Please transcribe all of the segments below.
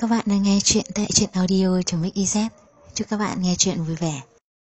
Các bạn đang nghe chuyện tại truyện audio.mix.iz. Chúc các bạn nghe chuyện vui vẻ.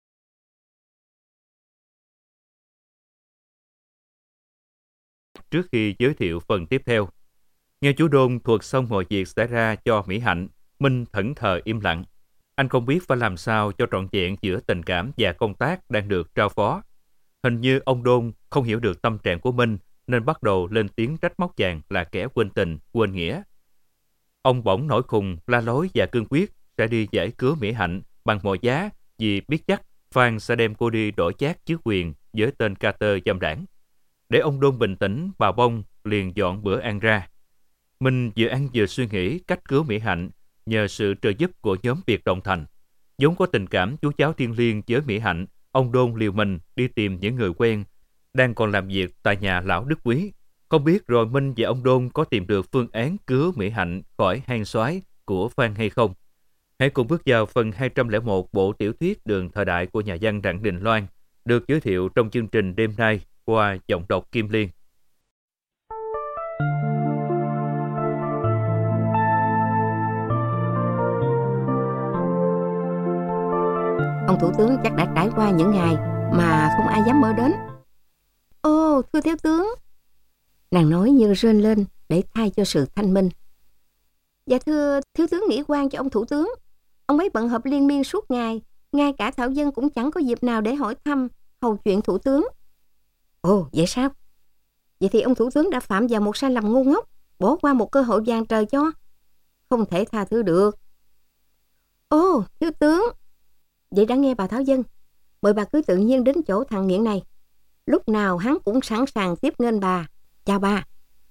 Trước khi giới thiệu phần tiếp theo, nghe chú Đôn thuật xong mọi việc xảy ra cho Mỹ Hạnh, Minh thẫn thờ im lặng. Anh không biết phải làm sao cho trọn vẹn giữa tình cảm và công tác đang được trao phó. Hình như ông Đôn không hiểu được tâm trạng của Minh nên bắt đầu lên tiếng trách móc chàng là kẻ quên tình, quên nghĩa. Ông bỗng nổi khùng, la lối và cương quyết sẽ đi giải cứu Mỹ Hạnh bằng mọi giá vì biết chắc Phan sẽ đem cô đi đổi chác chức quyền với tên Carter dâm đảng. Để ông Đôn bình tĩnh, bà Bông liền dọn bữa ăn ra. Mình vừa ăn vừa suy nghĩ cách cứu Mỹ Hạnh nhờ sự trợ giúp của nhóm Biệt Động Thành. Vốn có tình cảm chú cháu thiêng liêng với Mỹ Hạnh, ông Đôn liều mình đi tìm những người quen đang còn làm việc tại nhà lão Đức Quý. Không biết rồi Minh và ông Đôn có tìm được phương án cứu Mỹ Hạnh khỏi hang xoáy của Phan hay không? Hãy cùng bước vào phần 201 bộ tiểu thuyết Đường Thời Đại của nhà văn Đặng Đình Loan, được giới thiệu trong chương trình đêm nay qua giọng đọc Kim Liên. Ông thủ tướng chắc đã trải qua những ngày mà không ai dám mơ đến. Ồ, thưa thiếu tướng, nàng nói như rên lên để thay cho sự thanh minh. Dạ thưa thiếu tướng nghĩ quan cho ông thủ tướng. Ông ấy bận họp liên miên suốt ngày, ngay cả Thảo Dân cũng chẳng có dịp nào để hỏi thăm hầu chuyện thủ tướng. Ồ, vậy sao? Vậy thì ông thủ tướng đã phạm vào một sai lầm ngu ngốc, bỏ qua một cơ hội vàng trời cho. Không thể tha thứ được. Ồ, thiếu tướng, vậy đã nghe bà Thảo Dân, mời bà cứ tự nhiên đến chỗ thằng nghiện này. Lúc nào hắn cũng sẵn sàng tiếp nghênh bà. Chào bà.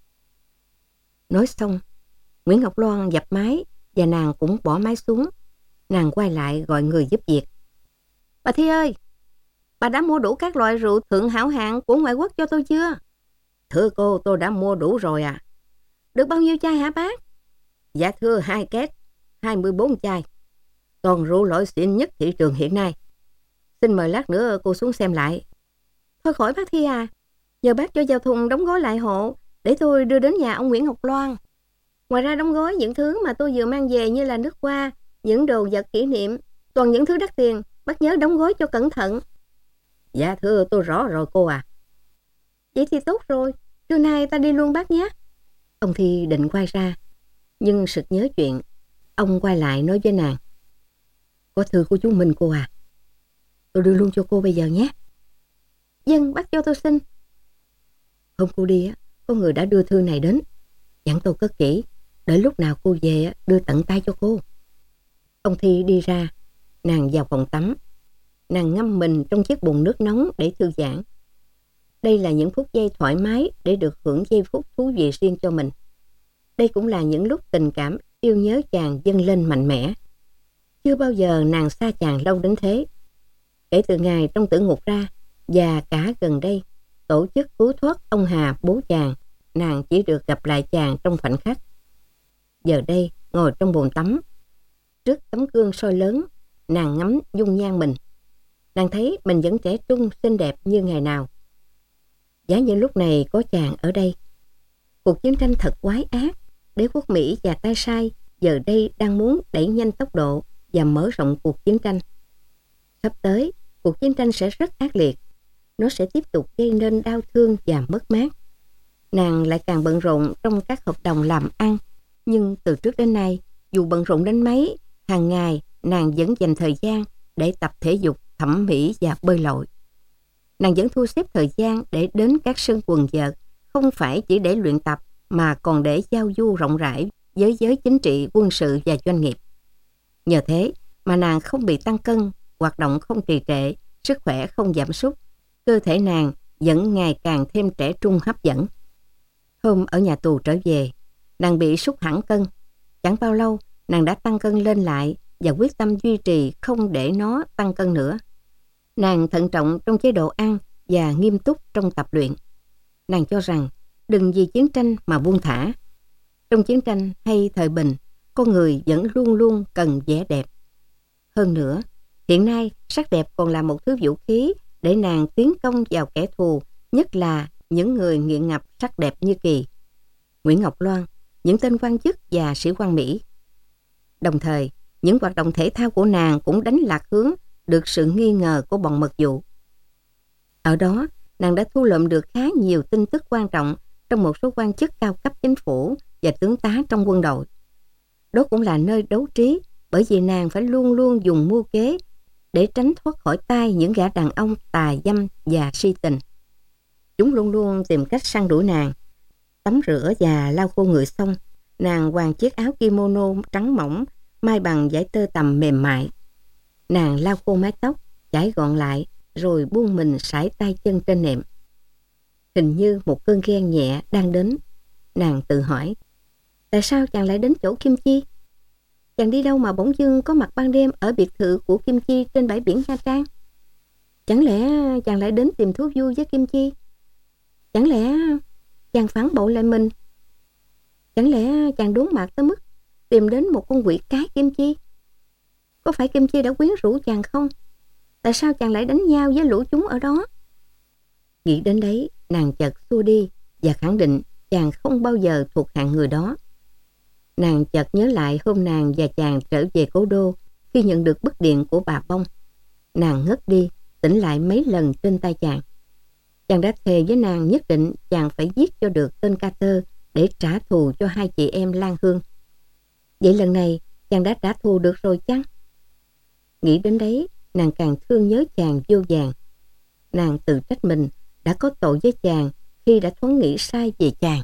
Nói xong, Nguyễn Ngọc Loan dập máy và nàng cũng bỏ máy xuống. Nàng quay lại gọi người giúp việc. Bà Thi ơi, bà đã mua đủ các loại rượu thượng hảo hạng của ngoại quốc cho tôi chưa? Thưa cô, tôi đã mua đủ rồi à. Được bao nhiêu chai hả bác? Dạ thưa 2 két, 24 chai. Toàn rượu loại xịn nhất thị trường hiện nay. Xin mời lát nữa cô xuống xem lại. Thôi khỏi bác Thi à, nhờ bác cho vào thùng đóng gói lại hộ để tôi đưa đến nhà ông Nguyễn Ngọc Loan. Ngoài ra đóng gói những thứ mà tôi vừa mang về như là nước hoa, những đồ vật kỷ niệm, toàn những thứ đắt tiền, bác nhớ đóng gói cho cẩn thận. Dạ thưa tôi rõ rồi cô à. Vậy thì tốt rồi, trưa nay ta đi luôn bác nhé. Ông Thi định quay ra, nhưng sực nhớ chuyện. Ông quay lại nói với nàng. Có thư của chú Minh cô à. Tôi đưa luôn cho cô bây giờ nhé. Dân bác cho tôi xin. Hôm cô đi á, có người đã đưa thư này đến. Dặn tôi cất kỹ, đợi lúc nào cô về đưa tận tay cho cô. Ông Thi đi ra, nàng vào phòng tắm. Nàng ngâm mình trong chiếc bồn nước nóng để thư giãn. Đây là những phút giây thoải mái để được hưởng giây phút thú vị riêng cho mình. Đây cũng là những lúc tình cảm yêu nhớ chàng dâng lên mạnh mẽ. Chưa bao giờ nàng xa chàng lâu đến thế. Kể từ ngày trong tử ngục ra và cả gần đây tổ chức cứu thoát ông Hà bố chàng, nàng chỉ được gặp lại chàng trong khoảnh khắc. Giờ đây ngồi trong bồn tắm trước tấm gương soi lớn, nàng ngắm dung nhan mình. Nàng thấy mình vẫn trẻ trung xinh đẹp như ngày nào. Giá như lúc này có chàng ở đây. Cuộc chiến tranh thật quái ác. Đế quốc Mỹ và tay sai giờ đây đang muốn đẩy nhanh tốc độ và mở rộng cuộc chiến tranh. Sắp tới, cuộc chiến tranh sẽ rất ác liệt. Nó sẽ tiếp tục gây nên đau thương và mất mát. Nàng lại càng bận rộn trong các hợp đồng làm ăn. Nhưng từ trước đến nay, dù bận rộn đến mấy, hàng ngày nàng vẫn dành thời gian để tập thể dục, thẩm mỹ và bơi lội. Nàng vẫn thu xếp thời gian để đến các sân quần vợt, không phải chỉ để luyện tập mà còn để giao du rộng rãi với giới chính trị, quân sự và doanh nghiệp. Nhờ thế mà nàng không bị tăng cân, hoạt động không trì trệ, sức khỏe không giảm sút, cơ thể nàng vẫn ngày càng thêm trẻ trung hấp dẫn. Hôm ở nhà tù trở về, nàng bị sút hẳn cân. Chẳng bao lâu, nàng đã tăng cân lên lại và quyết tâm duy trì không để nó tăng cân nữa. Nàng thận trọng trong chế độ ăn và nghiêm túc trong tập luyện. Nàng cho rằng đừng vì chiến tranh mà buông thả. Trong chiến tranh hay thời bình, con người vẫn luôn luôn cần vẻ đẹp. Hơn nữa, hiện nay sắc đẹp còn là một thứ vũ khí để nàng tiến công vào kẻ thù, nhất là những người nghiện ngập sắc đẹp như Kỳ, Nguyễn Ngọc Loan, những tên quan chức và sĩ quan Mỹ. Đồng thời, những hoạt động thể thao của nàng cũng đánh lạc hướng được sự nghi ngờ của bọn mật vụ. Ở đó, nàng đã thu lượm được khá nhiều tin tức quan trọng trong một số quan chức cao cấp chính phủ và tướng tá trong quân đội. Đó cũng là nơi đấu trí, bởi vì nàng phải luôn luôn dùng mưu kế để tránh thoát khỏi tay những gã đàn ông tà dâm và si tình. Chúng luôn luôn tìm cách săn đuổi nàng. Tắm rửa và lau khô người xong, nàng quàng chiếc áo kimono trắng mỏng may bằng vải tơ tằm mềm mại. Nàng lau khô mái tóc, chải gọn lại, rồi buông mình sải tay chân trên nệm. Hình như một cơn ghen nhẹ đang đến. Nàng tự hỏi, tại sao chàng lại đến chỗ Kim Chi? Chàng đi đâu mà bỗng dưng có mặt ban đêm ở biệt thự của Kim Chi trên bãi biển Nha Trang? Chẳng lẽ chàng lại đến tìm thú vui với Kim Chi? Chẳng lẽ chàng phản bội lại mình? Chẳng lẽ chàng đốn mặt tới mức tìm đến một con quỷ cái Kim Chi? Có phải Kim Chi đã quyến rũ chàng không? Tại sao chàng lại đánh nhau với lũ chúng ở đó? Nghĩ đến đấy, nàng chợt xua đi và khẳng định chàng không bao giờ thuộc hạng người đó. Nàng chợt nhớ lại hôm nàng và chàng trở về cố đô khi nhận được bức điện của bà Bông. Nàng ngất đi, tỉnh lại mấy lần trên tay chàng. Chàng đã thề với nàng nhất định chàng phải giết cho được tên Carter để trả thù cho hai chị em Lan Hương. Vậy lần này chàng đã trả thù được rồi chăng? Nghĩ đến đấy, nàng càng thương nhớ chàng vô vàn. Nàng tự trách mình đã có tội với chàng khi đã thoáng nghĩ sai về chàng.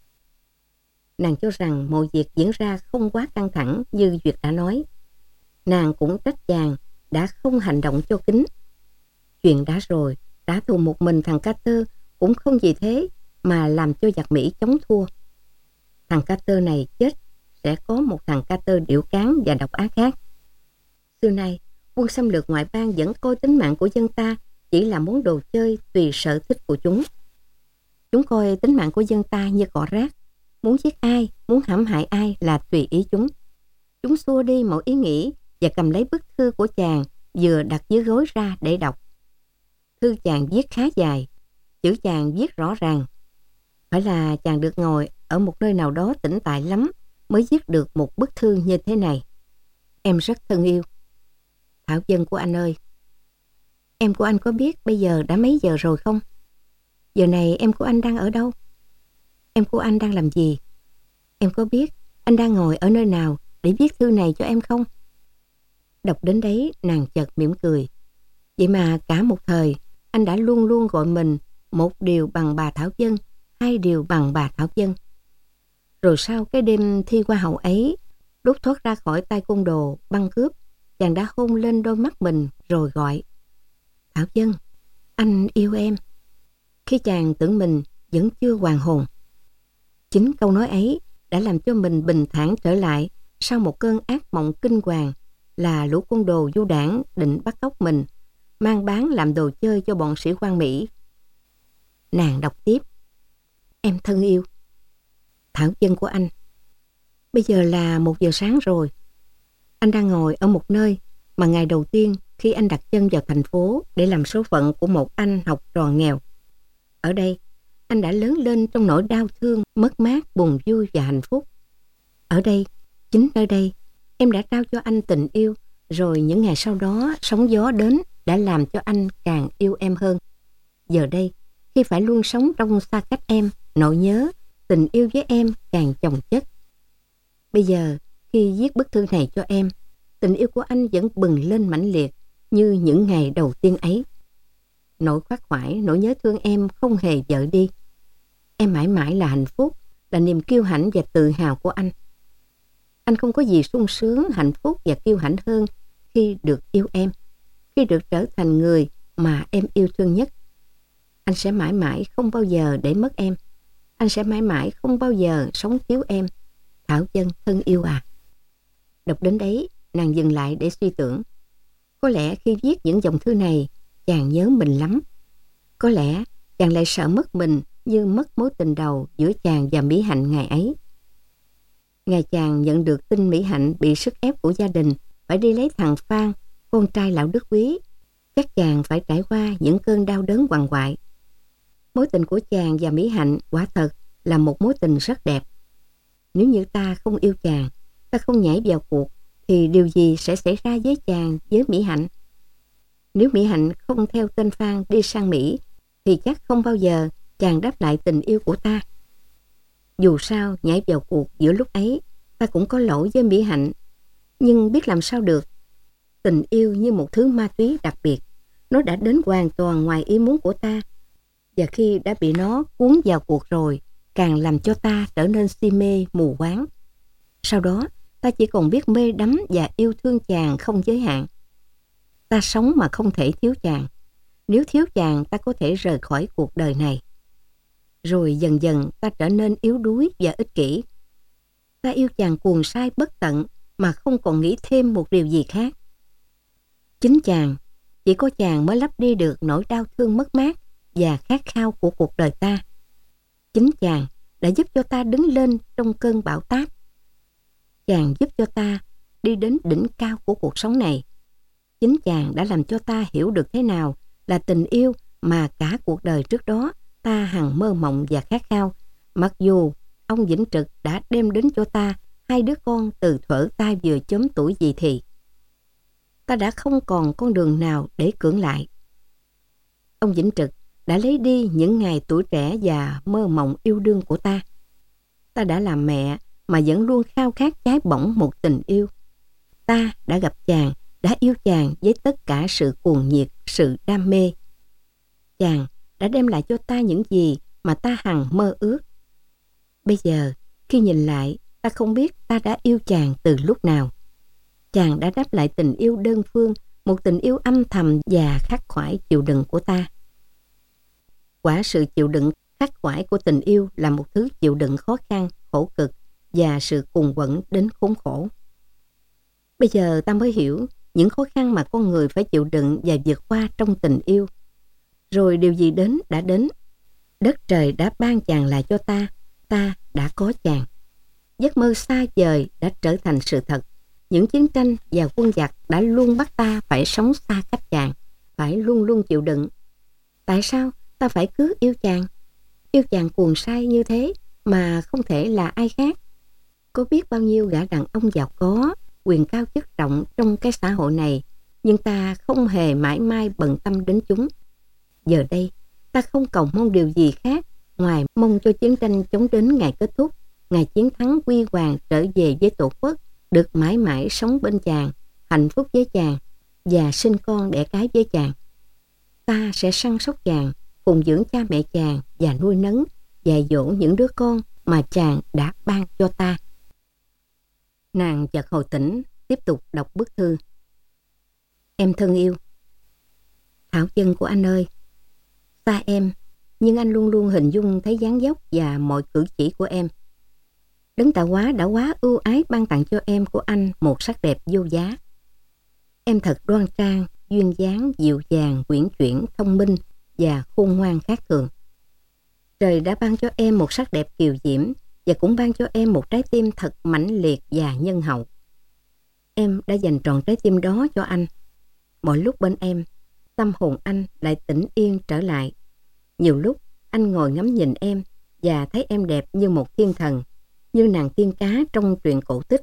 Nàng cho rằng mọi việc diễn ra không quá căng thẳng như Duyệt đã nói. Nàng cũng trách chàng đã không hành động cho kín. Chuyện đã rồi, trả thù một mình thằng Carter cũng không vì thế mà làm cho giặc Mỹ chống thua. Thằng Carter này chết, sẽ có một thằng Carter điểu cán và độc ác khác. Xưa nay, quân xâm lược ngoại bang vẫn coi tính mạng của dân ta chỉ là món đồ chơi tùy sở thích của chúng. Chúng coi tính mạng của dân ta như cỏ rác. Muốn giết ai, muốn hãm hại ai là tùy ý chúng. Chúng xua đi mọi ý nghĩ và cầm lấy bức thư của chàng vừa đặt dưới gối ra để đọc. Thư chàng viết khá dài, chữ chàng viết rõ ràng. Phải là chàng được ngồi ở một nơi nào đó tĩnh tại lắm mới viết được một bức thư như thế này. Em rất thân yêu. Thảo Dân của anh ơi, em của anh có biết bây giờ đã mấy giờ rồi không? Giờ này em của anh đang ở đâu? Em của anh đang làm gì? Em có biết anh đang ngồi ở nơi nào để viết thư này cho em không? Đọc đến đấy, nàng chợt mỉm cười. Vậy mà cả một thời anh đã luôn luôn gọi mình một điều bằng bà Thảo Dân, hai điều bằng bà Thảo Dân. Rồi sau cái đêm thi hoa hậu ấy, lúc thoát ra khỏi tay côn đồ băng cướp, chàng đã hôn lên đôi mắt mình rồi gọi: Thảo Dân, anh yêu em. Khi chàng tưởng mình vẫn chưa hoàn hồn. Chính câu nói ấy đã làm cho mình bình thản trở lại sau một cơn ác mộng kinh hoàng là lũ côn đồ du đảng định bắt cóc mình, mang bán làm đồ chơi cho bọn sĩ quan Mỹ. Nàng đọc tiếp: Em thân yêu. Thảo Dân của anh, bây giờ là 1 giờ sáng rồi. Anh đang ngồi ở một nơi mà ngày đầu tiên khi anh đặt chân vào thành phố để làm số phận của một anh học trò nghèo. Ở đây, anh đã lớn lên trong nỗi đau thương, mất mát, buồn vui và hạnh phúc. Ở đây, chính nơi đây, em đã trao cho anh tình yêu, rồi những ngày sau đó sóng gió đến đã làm cho anh càng yêu em hơn. Giờ đây, khi phải luôn sống trong xa cách em, nỗi nhớ, tình yêu với em càng chồng chất. Bây giờ, khi viết bức thư này cho em, tình yêu của anh vẫn bừng lên mãnh liệt như những ngày đầu tiên ấy. Nỗi khoác khoải, nỗi nhớ thương em không hề dở đi. Em mãi mãi là hạnh phúc, là niềm kiêu hãnh và tự hào của anh. Anh không có gì sung sướng, hạnh phúc và kiêu hãnh hơn khi được yêu em, khi được trở thành người mà em yêu thương nhất. Anh sẽ mãi mãi không bao giờ để mất em. Anh sẽ mãi mãi không bao giờ sống thiếu em. Thảo Dân thân yêu à. Đọc đến đấy, nàng dừng lại để suy tưởng. Có lẽ khi viết những dòng thư này, chàng nhớ mình lắm. Có lẽ chàng lại sợ mất mình như mất mối tình đầu giữa chàng và Mỹ Hạnh ngày ấy. Ngày chàng nhận được tin Mỹ Hạnh bị sức ép của gia đình phải đi lấy thằng Phan, con trai lão Đức Quý, chắc chàng phải trải qua những cơn đau đớn quằn quại. Mối tình của chàng và Mỹ Hạnh quả thật là một mối tình rất đẹp. Nếu như ta không yêu chàng, ta không nhảy vào cuộc thì điều gì sẽ xảy ra với chàng, với Mỹ Hạnh? Nếu Mỹ Hạnh không theo tên Phan đi sang Mỹ, thì chắc không bao giờ chàng đáp lại tình yêu của ta. Dù sao, nhảy vào cuộc giữa lúc ấy, ta cũng có lỗi với Mỹ Hạnh. Nhưng biết làm sao được. Tình yêu như một thứ ma túy đặc biệt. Nó đã đến hoàn toàn ngoài ý muốn của ta. Và khi đã bị nó cuốn vào cuộc rồi, càng làm cho ta trở nên si mê mù quáng. Sau đó, ta chỉ còn biết mê đắm và yêu thương chàng không giới hạn. Ta sống mà không thể thiếu chàng. Nếu thiếu chàng, ta có thể rời khỏi cuộc đời này. Rồi dần dần ta trở nên yếu đuối và ích kỷ. Ta yêu chàng cuồng say bất tận mà không còn nghĩ thêm một điều gì khác. Chính chàng, chỉ có chàng mới lấp đi được nỗi đau thương mất mát và khát khao của cuộc đời ta. Chính chàng đã giúp cho ta đứng lên trong cơn bão táp. Chàng giúp cho ta đi đến đỉnh cao của cuộc sống này. Chính chàng đã làm cho ta hiểu được thế nào là tình yêu mà cả cuộc đời trước đó ta hằng mơ mộng và khát khao, mặc dù ông Vĩnh Trực đã đem đến cho ta 2 đứa con từ thuở ta vừa chớm tuổi dậy thì. Ta đã không còn con đường nào để cưỡng lại. Ông Vĩnh Trực đã lấy đi những ngày tuổi trẻ và mơ mộng yêu đương của ta. Ta đã làm mẹ mà vẫn luôn khao khát cháy bỏng một tình yêu. Ta đã gặp chàng, đã yêu chàng với tất cả sự cuồng nhiệt, sự đam mê. Chàng đã đem lại cho ta những gì mà ta hằng mơ ước. Bây giờ, khi nhìn lại, ta không biết ta đã yêu chàng từ lúc nào. Chàng đã đáp lại tình yêu đơn phương, một tình yêu âm thầm và khắc khoải chịu đựng của ta. Quả sự chịu đựng khắc khoải của tình yêu là một thứ chịu đựng khó khăn, khổ cực và sự cùng quẫn đến khốn khổ. Bây giờ ta mới hiểu những khó khăn mà con người phải chịu đựng và vượt qua trong tình yêu. Rồi điều gì đến đã đến. Đất trời đã ban chàng lại cho ta, ta đã có chàng. Giấc mơ xa vời đã trở thành sự thật. Những chiến tranh và quân giặc đã luôn bắt ta phải sống xa cách chàng, phải luôn luôn chịu đựng. Tại sao ta phải cứ yêu chàng? Yêu chàng cuồng say như thế mà không thể là ai khác. Có biết bao nhiêu gã đàn ông giàu có, quyền cao chức trọng trong cái xã hội này, nhưng ta không hề mãi mai bận tâm đến chúng. Giờ đây, ta không cầu mong điều gì khác ngoài mong cho chiến tranh chống đến ngày kết thúc, ngày chiến thắng huy hoàng trở về với Tổ quốc, được mãi mãi sống bên chàng, hạnh phúc với chàng và sinh con đẻ cái với chàng. Ta sẽ săn sóc chàng, phụng dưỡng cha mẹ chàng và nuôi nấng, dạy dỗ những đứa con mà chàng đã ban cho ta. Nàng chợt hồi tỉnh, tiếp tục đọc bức thư. Em thân yêu, Thảo Dân của anh ơi, xa em, nhưng anh luôn luôn hình dung thấy dáng dốc và mọi cử chỉ của em. Đấng Tạo Hóa đã quá ưu ái ban tặng cho em của anh một sắc đẹp vô giá. Em thật đoan trang, duyên dáng, dịu dàng, uyển chuyển, thông minh và khôn ngoan khác thường. Trời đã ban cho em một sắc đẹp kiều diễm và cũng ban cho em một trái tim thật mãnh liệt và nhân hậu. Em đã dành trọn trái tim đó cho anh. Mọi lúc bên em, tâm hồn anh lại tĩnh yên trở lại. Nhiều lúc anh ngồi ngắm nhìn em và thấy em đẹp như một thiên thần, như nàng tiên cá trong truyện cổ tích.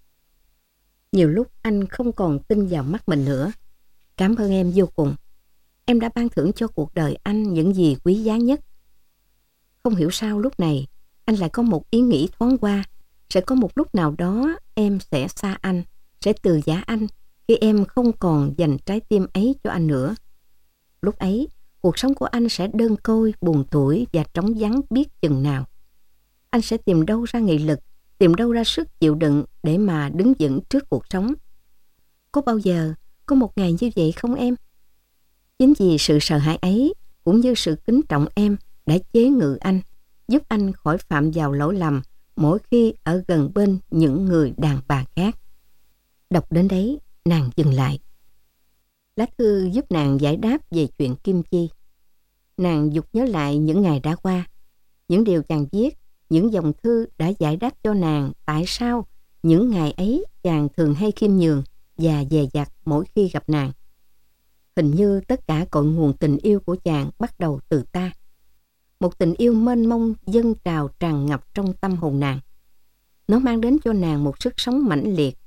Nhiều lúc anh không còn tin vào mắt mình nữa. Cảm ơn em vô cùng. Em đã ban thưởng cho cuộc đời anh những gì quý giá nhất. Không hiểu sao lúc này anh lại có một ý nghĩ thoáng qua. Sẽ có một lúc nào đó em sẽ xa anh, sẽ từ giã anh khi em không còn dành trái tim ấy cho anh nữa. Lúc ấy, cuộc sống của anh sẽ đơn côi, buồn tủi và trống vắng biết chừng nào. Anh sẽ tìm đâu ra nghị lực, tìm đâu ra sức chịu đựng để mà đứng vững trước cuộc sống. Có bao giờ có một ngày như vậy không em? Chính vì sự sợ hãi ấy cũng như sự kính trọng em đã chế ngự anh, giúp anh khỏi phạm vào lỗi lầm mỗi khi ở gần bên những người đàn bà khác. Đọc đến đấy, nàng dừng lại. Lá thư giúp nàng giải đáp về chuyện Kim Chi. Nàng dục nhớ lại những ngày đã qua, những điều chàng viết, những dòng thư đã giải đáp cho nàng tại sao những ngày ấy chàng thường hay khiêm nhường và dè dặt mỗi khi gặp nàng. Hình như tất cả cội nguồn tình yêu của chàng bắt đầu từ ta. Một tình yêu mênh mông dâng trào tràn ngập trong tâm hồn nàng. Nó mang đến cho nàng một sức sống mãnh liệt.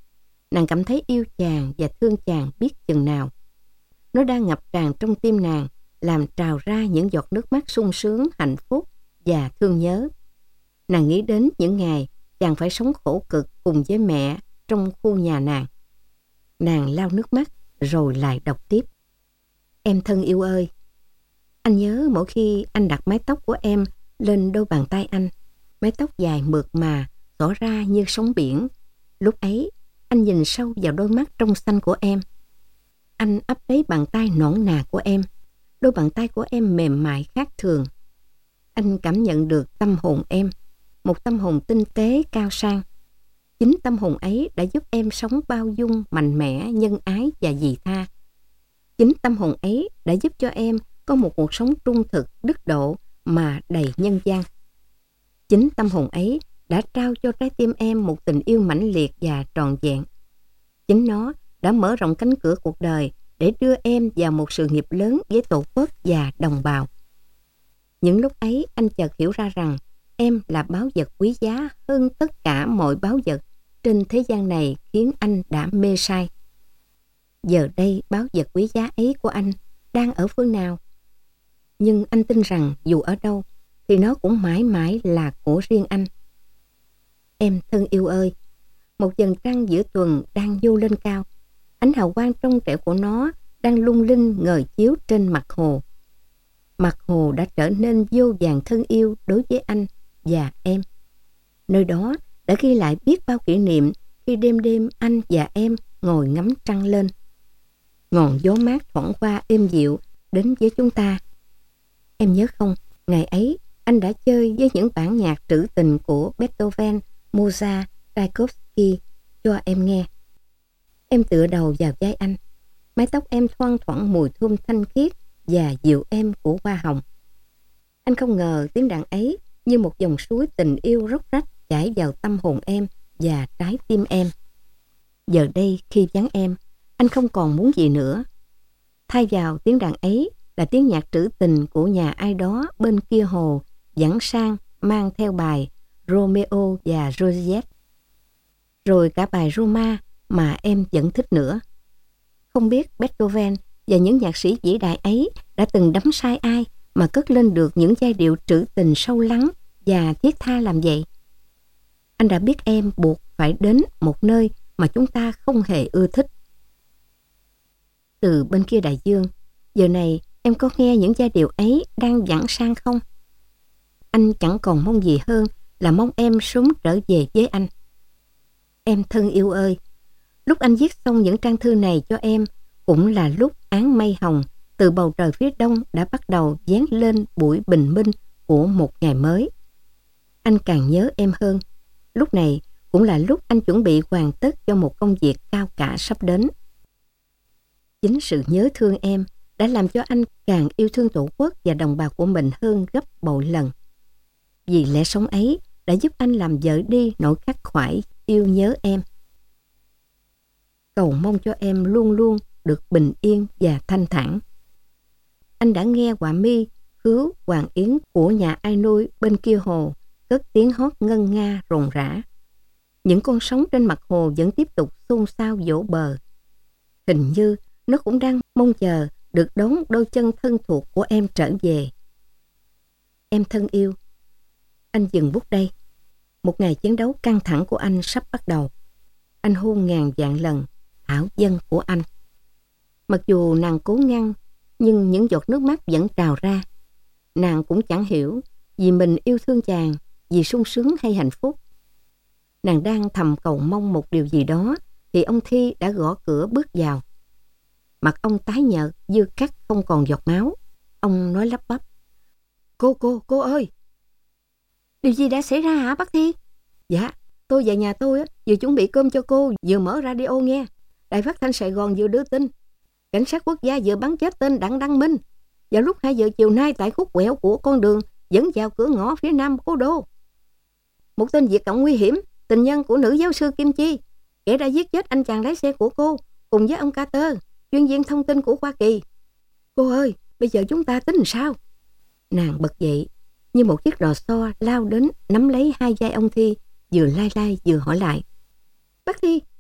Nàng cảm thấy yêu chàng và thương chàng biết chừng nào. Nó đang ngập tràn trong tim nàng, làm trào ra những giọt nước mắt sung sướng, hạnh phúc và thương nhớ. Nàng nghĩ đến những ngày chàng phải sống khổ cực cùng với mẹ trong khu nhà nàng. Nàng lau nước mắt rồi lại đọc tiếp. Em thân yêu ơi, anh nhớ mỗi khi anh đặt mái tóc của em lên đôi bàn tay anh, mái tóc dài mượt mà, tỏ ra như sóng biển. Lúc ấy, anh nhìn sâu vào đôi mắt trong xanh của em. Anh ấp lấy bàn tay nõn nà của em. Đôi bàn tay của em mềm mại khác thường. Anh cảm nhận được tâm hồn em, một tâm hồn tinh tế cao sang. Chính tâm hồn ấy đã giúp em sống bao dung, mạnh mẽ, nhân ái và vị tha. Chính tâm hồn ấy đã giúp cho em có một cuộc sống trung thực, đức độ mà đầy nhân văn. Chính tâm hồn ấy đã trao cho trái tim em một tình yêu mãnh liệt và trọn vẹn. Chính nó đã mở rộng cánh cửa cuộc đời để đưa em vào một sự nghiệp lớn với tổ quốc và đồng bào. Những lúc ấy anh chợt hiểu ra rằng em là báu vật quý giá hơn tất cả mọi báu vật trên thế gian này khiến anh đã mê say. Giờ đây báu vật quý giá ấy của anh đang ở phương nào? Nhưng anh tin rằng dù ở đâu thì nó cũng mãi mãi là của riêng anh. Em thân yêu ơi, một vầng trăng giữa tuần đang nhô lên cao. Ánh hào quang trong trẻo của nó đang lung linh ngời chiếu trên mặt hồ. Mặt hồ đã trở nên vô vàn thân yêu đối với anh và em. Nơi đó đã ghi lại biết bao kỷ niệm khi đêm đêm anh và em ngồi ngắm trăng lên. Ngọn gió mát thoảng qua êm dịu đến với chúng ta. Em nhớ không, ngày ấy anh đã chơi với những bản nhạc trữ tình của Beethoven, Mozart, Tchaikovsky cho em nghe. Em tựa đầu vào vai anh. Mái tóc em thoang thoảng mùi thơm thanh khiết và dịu êm của hoa hồng. Anh không ngờ tiếng đàn ấy như một dòng suối tình yêu róc rách chảy vào tâm hồn em và trái tim em. Giờ đây khi vắng em, anh không còn muốn gì nữa. Thay vào tiếng đàn ấy là tiếng nhạc trữ tình của nhà ai đó bên kia hồ dẫn sang mang theo bài Romeo và Juliet. Rồi cả bài Roma mà em vẫn thích nữa. Không biết Beethoven và những nhạc sĩ vĩ đại ấy đã từng đắm say ai mà cất lên được những giai điệu trữ tình sâu lắng và thiết tha làm vậy. Anh đã biết em buộc phải đến một nơi mà chúng ta không hề ưa thích. Từ bên kia đại dương, giờ này em có nghe những giai điệu ấy đang vẳng sang không? Anh chẳng còn mong gì hơn là mong em sớm trở về với anh. Em thân yêu ơi, lúc anh viết xong những trang thư này cho em cũng là lúc áng mây hồng từ bầu trời phía đông đã bắt đầu dán lên buổi bình minh của một ngày mới. Anh càng nhớ em hơn. Lúc này cũng là lúc anh chuẩn bị hoàn tất cho một công việc cao cả sắp đến. Chính sự nhớ thương em đã làm cho anh càng yêu thương tổ quốc và đồng bào của mình hơn gấp bội lần. Vì lẽ sống ấy đã giúp anh làm dở đi nỗi khắc khoải yêu nhớ em. Cầu mong cho em luôn luôn được bình yên và thanh thản. Anh đã nghe họa mi Hứa Hoàng Yến của nhà ai nuôi bên kia hồ cất tiếng hót ngân nga rộn rã. Những con sóng trên mặt hồ vẫn tiếp tục xôn xao vỗ bờ. Hình như nó cũng đang mong chờ được đón đôi chân thân thuộc của em trở về. Em thân yêu, anh dừng bút đây. Một ngày chiến đấu căng thẳng của anh sắp bắt đầu. Anh hôn ngàn vạn lần Thảo Dân của anh. Mặc dù nàng cố ngăn, nhưng những giọt nước mắt vẫn trào ra. Nàng cũng chẳng hiểu vì mình yêu thương chàng, vì sung sướng hay hạnh phúc. Nàng đang thầm cầu mong một điều gì đó thì ông Thi đã gõ cửa bước vào. Mặt ông tái nhợt, dư cắt không còn giọt máu. Ông nói lắp bắp: Cô ơi! Điều gì đã xảy ra hả bác Thi? Dạ, tôi về nhà tôi vừa chuẩn bị cơm cho cô, vừa mở radio nghe. Đài phát thanh Sài Gòn vừa đưa tin cảnh sát quốc gia vừa bắn chết tên Đặng Đăng Minh vào lúc 2 giờ chiều nay tại khúc quẹo của con đường dẫn vào cửa ngõ phía nam cố đô. Một tên Việt Cộng nguy hiểm, tình nhân của nữ giáo sư Kim Chi, kẻ đã giết chết anh chàng lái xe của cô cùng với ông Carter, chuyên viên thông tin của Hoa Kỳ. Cô ơi, bây giờ chúng ta tính làm sao? Nàng bật dậy như một chiếc lò xo lao đến nắm lấy hai vai ông Thi, vừa lai lai vừa hỏi lại: Bác Thi,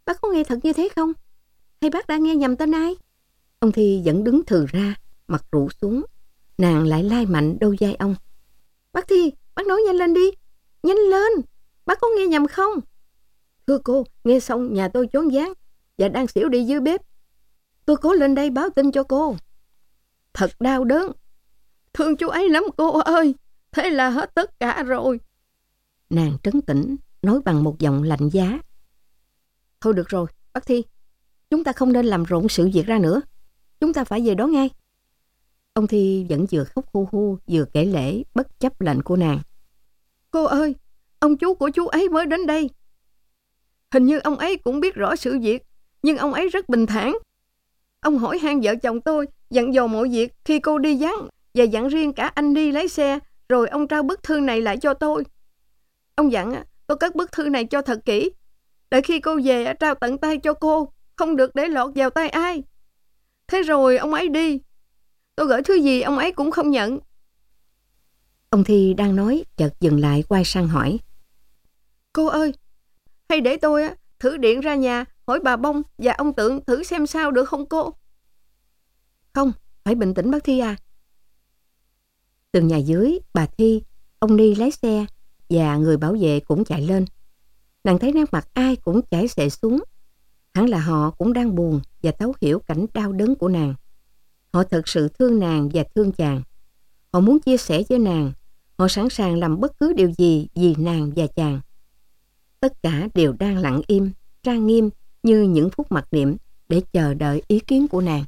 Bác có nghe thật như thế không? Hay bác đã nghe nhầm tên ai? Ông Thi vẫn đứng thừ ra, mặt rũ xuống. Nàng lại lai mạnh đôi vai ông. Bác Thi, bác nói nhanh lên đi. Nhanh lên, bác có nghe nhầm không? Thưa cô, nghe xong nhà tôi choáng váng và đang xỉu đi dưới bếp. Tôi cố lên đây báo tin cho cô. Thật đau đớn. Thương chú ấy lắm cô ơi. Thế là hết tất cả rồi. Nàng trấn tĩnh, nói bằng một giọng lạnh giá. Thôi được rồi, bác Thi. Chúng ta không nên làm rộn sự việc ra nữa. Chúng ta phải về đó ngay. Ông Thi vẫn vừa khóc hu hu, vừa kể lể, bất chấp lệnh của nàng. Cô ơi, ông chú của chú ấy mới đến đây. Hình như ông ấy cũng biết rõ sự việc, nhưng ông ấy rất bình thản. Ông hỏi han vợ chồng tôi, dặn dò mọi việc khi cô đi vắng, và dặn riêng cả anh đi lái xe, rồi ông trao bức thư này lại cho tôi. Ông dặn tôi cất bức thư này cho thật kỹ, đợi khi cô về trao tận tay cho cô, không được để lọt vào tay ai. Thế rồi ông ấy đi. Tôi gửi thứ gì ông ấy cũng không nhận. Ông Thi đang nói, chợt dừng lại quay sang hỏi. Cô ơi, hay để tôi thử điện ra nhà hỏi bà Bông và ông Tượng thử xem sao được không cô? Không, phải bình tĩnh bác Thi à. Từ nhà dưới, bà Thi, ông đi lái xe và người bảo vệ cũng chạy lên. Nàng thấy nét mặt ai cũng chảy xệ xuống. Hẳn là họ cũng đang buồn và thấu hiểu cảnh đau đớn của nàng. Họ thật sự thương nàng và thương chàng. Họ muốn chia sẻ với nàng. Họ sẵn sàng làm bất cứ điều gì vì nàng và chàng. Tất cả đều đang lặng im, trang nghiêm như những phút mặc niệm để chờ đợi ý kiến của nàng.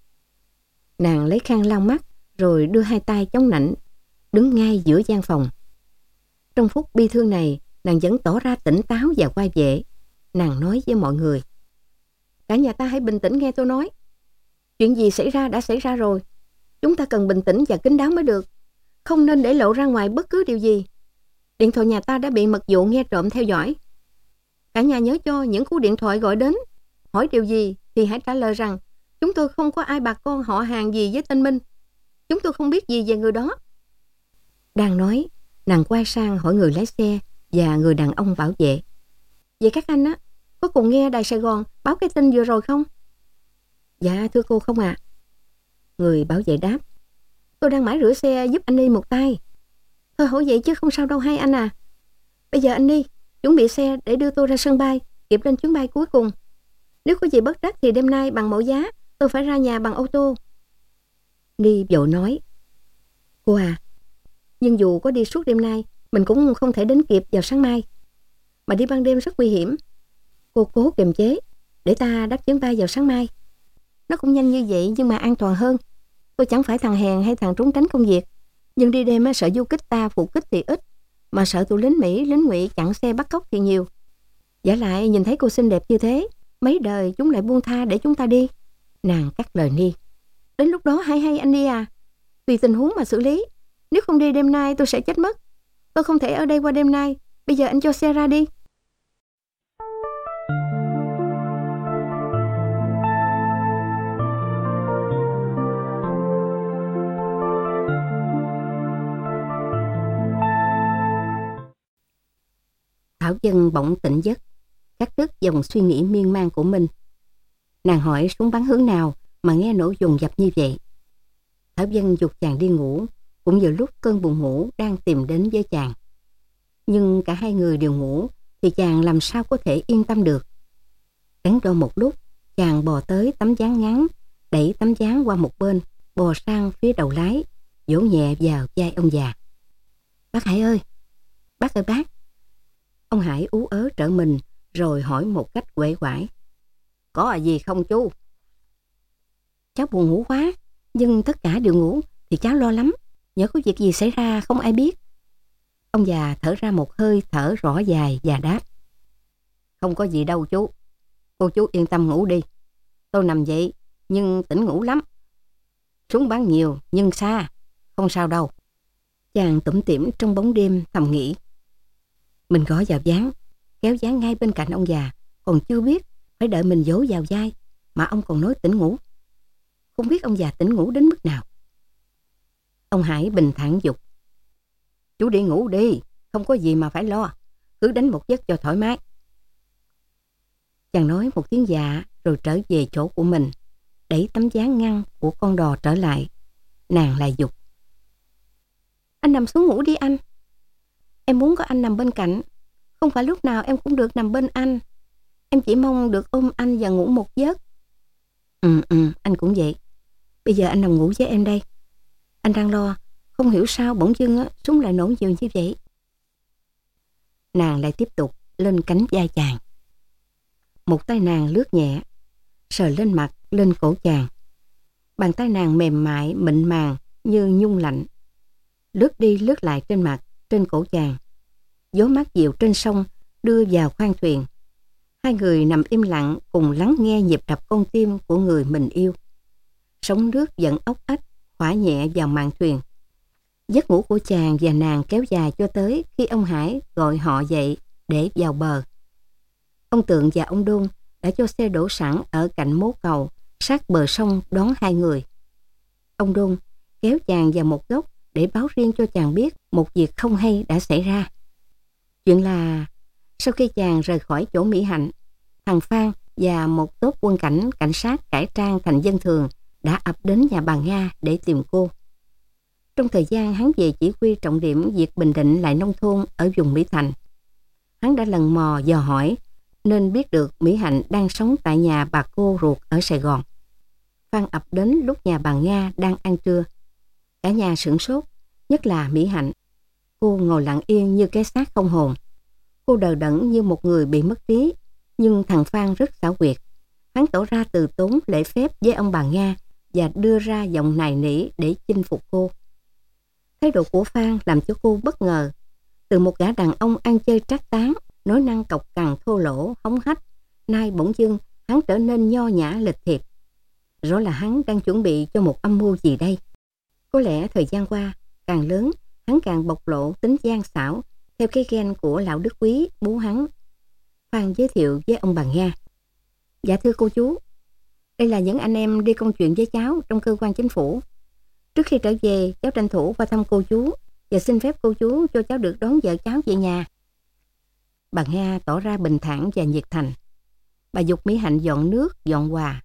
Nàng lấy khăn lau mắt rồi đưa hai tay chống nạnh, đứng ngay giữa gian phòng. Trong phút bi thương này, nàng vẫn tỏ ra tỉnh táo và quay về. Nàng nói với mọi người. Cả nhà ta hãy bình tĩnh nghe tôi nói. Chuyện gì xảy ra đã xảy ra rồi. Chúng ta cần bình tĩnh và kín đáo mới được. Không nên để lộ ra ngoài bất cứ điều gì. Điện thoại nhà ta đã bị mật vụ nghe trộm theo dõi. Cả nhà nhớ cho những cú điện thoại gọi đến. Hỏi điều gì thì hãy trả lời rằng chúng tôi không có ai bà con họ hàng gì với tên Minh. Chúng tôi không biết gì về người đó. Đang nói, nàng quay sang hỏi người lái xe và người đàn ông bảo vệ. Vậy các anh có cùng nghe Đài Sài Gòn báo cái tin vừa rồi không? Dạ thưa cô không ạ. Người bảo vệ đáp. Tôi đang mãi rửa xe giúp anh đi một tay. Thôi hỏi vậy chứ không sao đâu hai anh à. Bây giờ anh đi, chuẩn bị xe để đưa tôi ra sân bay, kịp lên chuyến bay cuối cùng. Nếu có gì bất trắc thì đêm nay bằng mọi giá tôi phải ra nhà bằng ô tô. Ni vội nói. Cô à, nhưng dù có đi suốt đêm nay, mình cũng không thể đến kịp vào sáng mai. Mà đi ban đêm rất nguy hiểm. Cô cố kiềm chế, để ta đáp chuyến bay vào sáng mai. Nó cũng nhanh như vậy nhưng mà an toàn hơn. Tôi chẳng phải thằng hèn hay thằng trốn tránh công việc. Nhưng đi đêm sợ du kích ta phục kích thì ít, mà sợ tụi lính Mỹ, lính Ngụy chặn xe bắt cóc thì nhiều. Giả lại nhìn thấy cô xinh đẹp như thế, mấy đời chúng lại buông tha để chúng ta đi. Nàng cắt lời Ni. Đến lúc đó hay anh đi à. Tùy tình huống mà xử lý. Nếu không đi đêm nay tôi sẽ chết mất. Tôi không thể ở đây qua đêm nay. Bây giờ anh cho xe ra đi. Thảo Dân bỗng tỉnh giấc, cắt đứt dòng suy nghĩ miên man của mình. Nàng hỏi súng bắn hướng nào mà nghe nổ dồn dập như vậy. Thảo Dân giục chàng đi ngủ, cũng vào lúc cơn buồn ngủ đang tìm đến với chàng. Nhưng cả hai người đều ngủ thì chàng làm sao có thể yên tâm được. Đắn đo một lúc, chàng bò tới tấm ván ngắn, đẩy tấm ván qua một bên, bò sang phía đầu lái, vỗ nhẹ vào vai ông già. Bác Hải ơi! Bác ơi bác! Ông Hải ú ớ trở mình rồi hỏi một cách uể oải. Có gì không chú? Cháu buồn ngủ quá, nhưng tất cả đều ngủ thì cháu lo lắm. Nhỡ có việc gì xảy ra không ai biết. Ông già thở ra một hơi thở rõ dài và đáp. Không có gì đâu chú. Cô chú yên tâm ngủ đi. Tôi nằm dậy nhưng tỉnh ngủ lắm. Súng bắn nhiều nhưng xa. Không sao đâu. Chàng tủm tỉm trong bóng đêm thầm nghĩ. Mình gõ vào ván, kéo ván ngay bên cạnh ông già. Còn chưa biết phải đợi mình vỗ vào vai mà ông còn nói tỉnh ngủ. Không biết ông già tỉnh ngủ đến mức nào. Ông Hải bình thản giục. Chú đi ngủ đi, không có gì mà phải lo. Cứ đánh một giấc cho thoải mái. Chàng nói một tiếng dạ rồi trở về chỗ của mình, đẩy tấm ván ngăn của con đò trở lại. Nàng lại giục: Anh nằm xuống ngủ đi anh. Em muốn có anh nằm bên cạnh. Không phải lúc nào em cũng được nằm bên anh. Em chỉ mong được ôm anh và ngủ một giấc. Anh cũng vậy. Bây giờ anh nằm ngủ với em đây. Anh đang lo, không hiểu sao bỗng dưng súng lại nổ nhiều như vậy. Nàng lại tiếp tục lên cánh vai chàng. Một tay nàng lướt nhẹ, sờ lên mặt, lên cổ chàng. Bàn tay nàng mềm mại, mịn màng như nhung lạnh, lướt đi lướt lại trên mặt, trên cổ chàng. Gió mát dịu trên sông đưa vào khoang thuyền. Hai người nằm im lặng cùng lắng nghe nhịp đập con tim của người mình yêu. Sóng nước vẫn ốc ách khỏa nhẹ vào mạn thuyền. Giấc ngủ của chàng và nàng kéo dài cho tới khi ông Hải gọi họ dậy để vào bờ. Ông Tượng và ông Đôn đã cho xe đổ sẵn ở cạnh mố cầu sát bờ sông đón hai người. Ông Đôn kéo chàng vào một góc để báo riêng cho chàng biết một việc không hay đã xảy ra. Chuyện là sau khi chàng rời khỏi chỗ Mỹ Hạnh, thằng Phan và một tốp quân cảnh sát cải trang thành dân thường đã ập đến nhà bà Nga để tìm cô. Trong thời gian hắn về chỉ huy trọng điểm việc bình định lại nông thôn ở vùng Mỹ Thành, hắn đã lần mò dò hỏi nên biết được Mỹ Hạnh đang sống tại nhà bà cô ruột ở Sài Gòn. Phan ập đến lúc nhà bà Nga đang ăn trưa. Cả nhà sửng sốt, nhất là Mỹ Hạnh. Cô ngồi lặng yên như cái xác không hồn. Cô đờ đẫn như một người bị mất trí. Nhưng thằng Phan rất xảo quyệt. Hắn tỏ ra từ tốn lễ phép với ông bà Nga và đưa ra giọng nài nỉ để chinh phục cô. Thái độ của Phan làm cho cô bất ngờ. Từ một gã đàn ông ăn chơi trác tán, nói năng cộc cằn thô lỗ, hống hách, nay bỗng dưng hắn trở nên nho nhã lịch thiệp. Rõ là hắn đang chuẩn bị cho một âm mưu gì đây. Có lẽ thời gian qua, càng lớn, hắn càng bộc lộ tính gian xảo theo cái ghen của lão Đức Quý, bố hắn. Phan giới thiệu với ông bà Nga: Dạ thưa cô chú, đây là những anh em đi công chuyện với cháu trong cơ quan chính phủ. Trước khi trở về, cháu tranh thủ qua thăm cô chú và xin phép cô chú cho cháu được đón vợ cháu về nhà. Bà Nga tỏ ra bình thản và nhiệt thành. Bà giục Mỹ Hạnh dọn nước, dọn quà.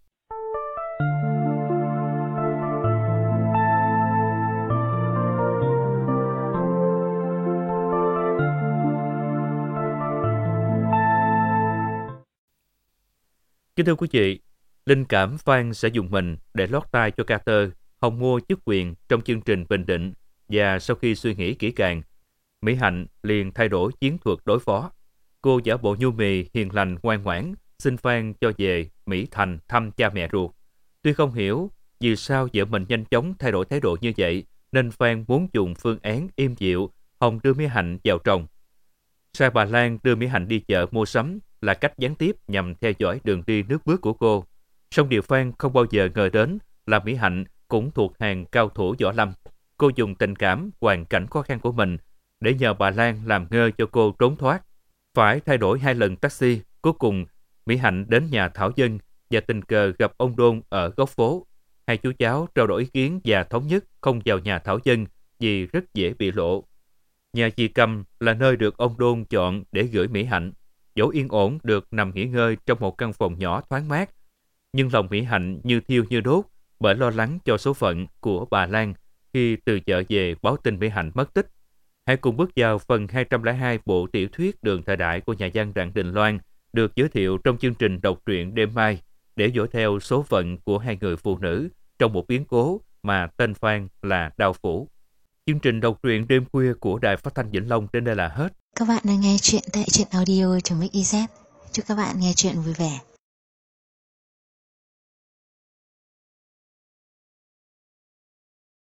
Kính thưa quý vị, linh cảm Phan sẽ dùng mình để lót tai cho Carter hòng mua chức quyền trong chương trình bình định, và sau khi suy nghĩ kỹ càng, Mỹ Hạnh liền thay đổi chiến thuật đối phó. Cô giả bộ nhu mì, hiền lành, ngoan ngoãn, xin Phan cho về Mỹ Thành thăm cha mẹ ruột. Tuy không hiểu vì sao vợ mình nhanh chóng thay đổi thái độ như vậy, nên Phan muốn dùng phương án im dịu hòng đưa Mỹ Hạnh vào chồng. Sai bà Lan đưa Mỹ Hạnh đi chợ mua sắm là cách gián tiếp nhằm theo dõi đường đi nước bước của cô. Song điều Phan không bao giờ ngờ đến là Mỹ Hạnh cũng thuộc hàng cao thủ võ lâm. Cô dùng tình cảm, hoàn cảnh khó khăn của mình để nhờ bà Lan làm ngơ cho cô trốn thoát. Phải thay đổi 2 lần taxi, cuối cùng Mỹ Hạnh đến nhà Thảo Dân và tình cờ gặp ông Đôn ở góc phố. Hai chú cháu trao đổi ý kiến và thống nhất không vào nhà Thảo Dân vì rất dễ bị lộ. Nhà dì Cầm là nơi được ông Đôn chọn để gửi Mỹ Hạnh. Dẫu yên ổn được nằm nghỉ ngơi trong một căn phòng nhỏ thoáng mát, nhưng lòng Mỹ Hạnh như thiêu như đốt bởi lo lắng cho số phận của bà Lan khi từ chợ về báo tin Mỹ Hạnh mất tích. Hãy cùng bước vào phần 202 bộ tiểu thuyết Đường Thời Đại của nhà văn Đặng Đình Loan, được giới thiệu trong chương trình đọc truyện đêm mai, để dõi theo số phận của hai người phụ nữ trong một biến cố mà tên Phan là Đao Phủ. Chương trình đọc truyện đêm khuya của Đài Phát thanh Vĩnh Long đến đây là hết. Các bạn đang nghe chuyện tại truyện audio.mix.iz. Chúc các bạn nghe chuyện vui vẻ.